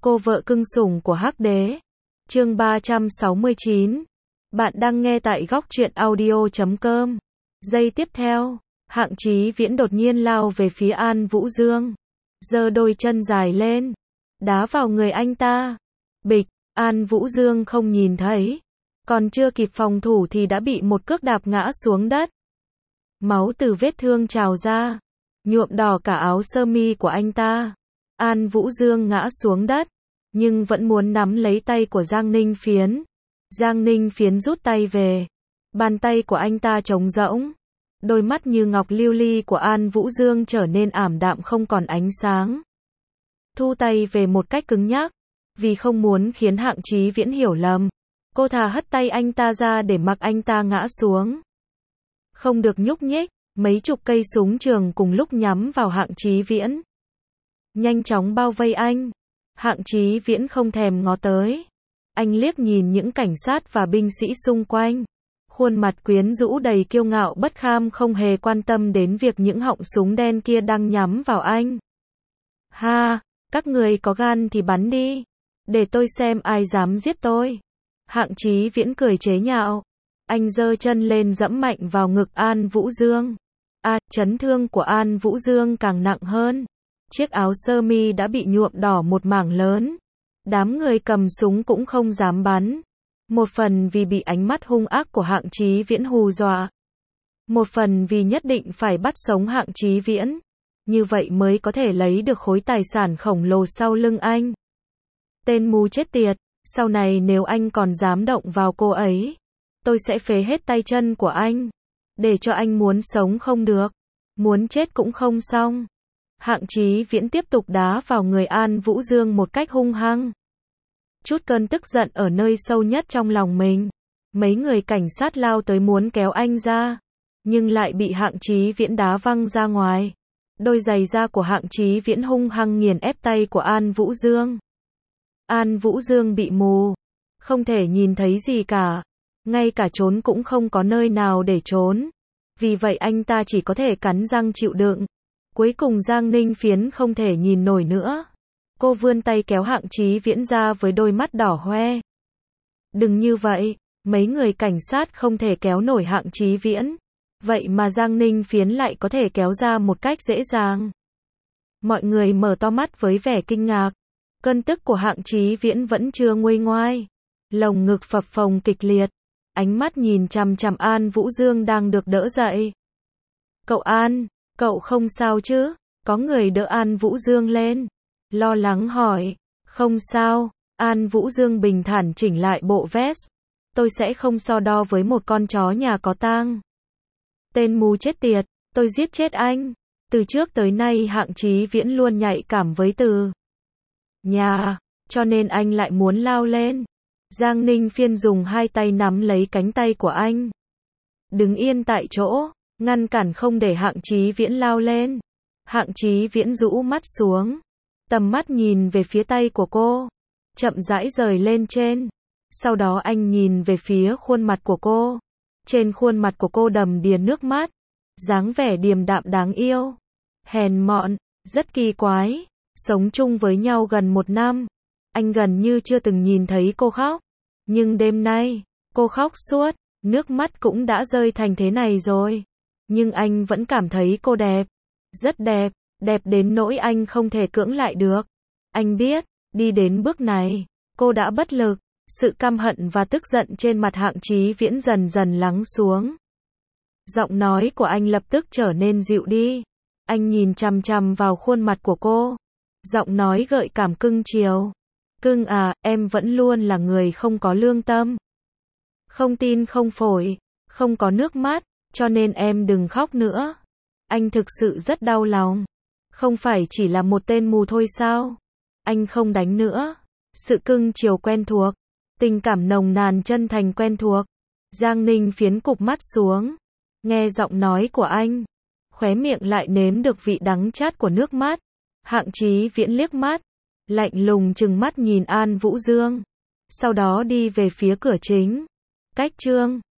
Cô vợ cưng sủng của Hắc Đế. Chương 369. Bạn đang nghe tại góc truyện audio.com. Giây tiếp theo, Hạng Chí Viễn đột nhiên lao về phía An Vũ Dương, giơ đôi chân dài lên, đá vào người anh ta. Bịch, An Vũ Dương không nhìn thấy, còn chưa kịp phòng thủ thì đã bị một cước đạp ngã xuống đất. Máu từ vết thương trào ra, nhuộm đỏ cả áo sơ mi của anh ta. An Vũ Dương ngã xuống đất, nhưng vẫn muốn nắm lấy tay của Giang Ninh Phiến. Giang Ninh Phiến rút tay về, bàn tay của anh ta trống rỗng. Đôi mắt như ngọc lưu ly của An Vũ Dương trở nên ảm đạm không còn ánh sáng. Thu tay về một cách cứng nhắc, vì không muốn khiến Hạng Chí Viễn hiểu lầm. Cô thà hất tay anh ta ra để mặc anh ta ngã xuống. Không được nhúc nhích, mấy chục cây súng trường cùng lúc nhắm vào Hạng Chí Viễn, nhanh chóng bao vây anh. Hạng Chí Viễn không thèm ngó tới. Anh liếc nhìn những cảnh sát và binh sĩ xung quanh. Khuôn mặt quyến rũ đầy kiêu ngạo bất kham không hề quan tâm đến việc những họng súng đen kia đang nhắm vào anh. Ha, các người có gan thì bắn đi, để tôi xem ai dám giết tôi. Hạng Chí Viễn cười chế nhạo. Anh giơ chân lên giẫm mạnh vào ngực An Vũ Dương. Chấn thương của An Vũ Dương càng nặng hơn. Chiếc áo sơ mi đã bị nhuộm đỏ một mảng lớn. Đám người cầm súng cũng không dám bắn. Một phần vì bị ánh mắt hung ác của Hạng Chí Viễn hù dọa. Một phần vì nhất định phải bắt sống Hạng Chí Viễn. Như vậy mới có thể lấy được khối tài sản khổng lồ sau lưng anh. Tên mù chết tiệt, sau này nếu anh còn dám động vào cô ấy, tôi sẽ phế hết tay chân của anh, để cho anh muốn sống không được, muốn chết cũng không xong. Hạng Chí Viễn tiếp tục đá vào người An Vũ Dương một cách hung hăng. Chút cơn tức giận ở nơi sâu nhất trong lòng mình. Mấy người cảnh sát lao tới muốn kéo anh ra, nhưng lại bị Hạng Chí Viễn đá văng ra ngoài. Đôi giày da của Hạng Chí Viễn hung hăng nghiền ép tay của An Vũ Dương. An Vũ Dương bị mù, không thể nhìn thấy gì cả. Ngay cả trốn cũng không có nơi nào để trốn. Vì vậy anh ta chỉ có thể cắn răng chịu đựng. Cuối cùng Giang Ninh Phiến không thể nhìn nổi nữa. Cô vươn tay kéo Hạng Chí Viễn ra với đôi mắt đỏ hoe. Đừng như vậy, mấy người cảnh sát không thể kéo nổi Hạng Chí Viễn. Vậy mà Giang Ninh Phiến lại có thể kéo ra một cách dễ dàng. Mọi người mở to mắt với vẻ kinh ngạc. Cơn tức của Hạng Chí Viễn vẫn chưa nguôi ngoai. Lồng ngực phập phồng kịch liệt. Ánh mắt nhìn chằm chằm An Vũ Dương đang được đỡ dậy. Cậu An, cậu không sao chứ? Có người đỡ An Vũ Dương lên. Lo lắng hỏi. Không sao. An Vũ Dương bình thản chỉnh lại bộ vest. Tôi sẽ không so đo với một con chó nhà có tang. Tên mù chết tiệt, tôi giết chết anh. Từ trước tới nay Hạng Chí Viễn luôn nhạy cảm với từ nhà, cho nên anh lại muốn lao lên. Giang Ninh Phiên dùng hai tay nắm lấy cánh tay của anh. Đứng yên tại chỗ, ngăn cản không để Hạng Chí Viễn lao lên. Hạng Chí Viễn rũ mắt xuống, tầm mắt nhìn về phía tay của cô, chậm rãi rời lên trên. Sau đó anh nhìn về phía khuôn mặt của cô. Trên khuôn mặt của cô đầm đìa nước mắt, dáng vẻ điềm đạm đáng yêu, hèn mọn, rất kỳ quái. Sống chung với nhau gần 1 năm, anh gần như chưa từng nhìn thấy cô khóc. Nhưng đêm nay, cô khóc suốt, nước mắt cũng đã rơi thành thế này rồi. Nhưng anh vẫn cảm thấy cô đẹp, rất đẹp, đẹp đến nỗi anh không thể cưỡng lại được. Anh biết, đi đến bước này, cô đã bất lực. Sự căm hận và tức giận trên mặt Hạng Chí Viễn dần dần lắng xuống. Giọng nói của anh lập tức trở nên dịu đi. Anh nhìn chằm chằm vào khuôn mặt của cô. Giọng nói gợi cảm cưng chiều. Cưng à, em vẫn luôn là người không có lương tâm. Không tin không phổi, không có nước mắt, cho nên em đừng khóc nữa. Anh thực sự rất đau lòng. Không phải chỉ là một tên mù thôi sao? Anh không đánh nữa. Sự cưng chiều quen thuộc. Tình cảm nồng nàn chân thành quen thuộc. Giang Ninh Phiến cụp mắt xuống. Nghe giọng nói của anh, khóe miệng lại nếm được vị đắng chát của nước mắt. Hạng Chí Viễn liếc mắt, lạnh lùng trừng mắt nhìn An Vũ Dương. Sau đó đi về phía cửa chính. Cách chương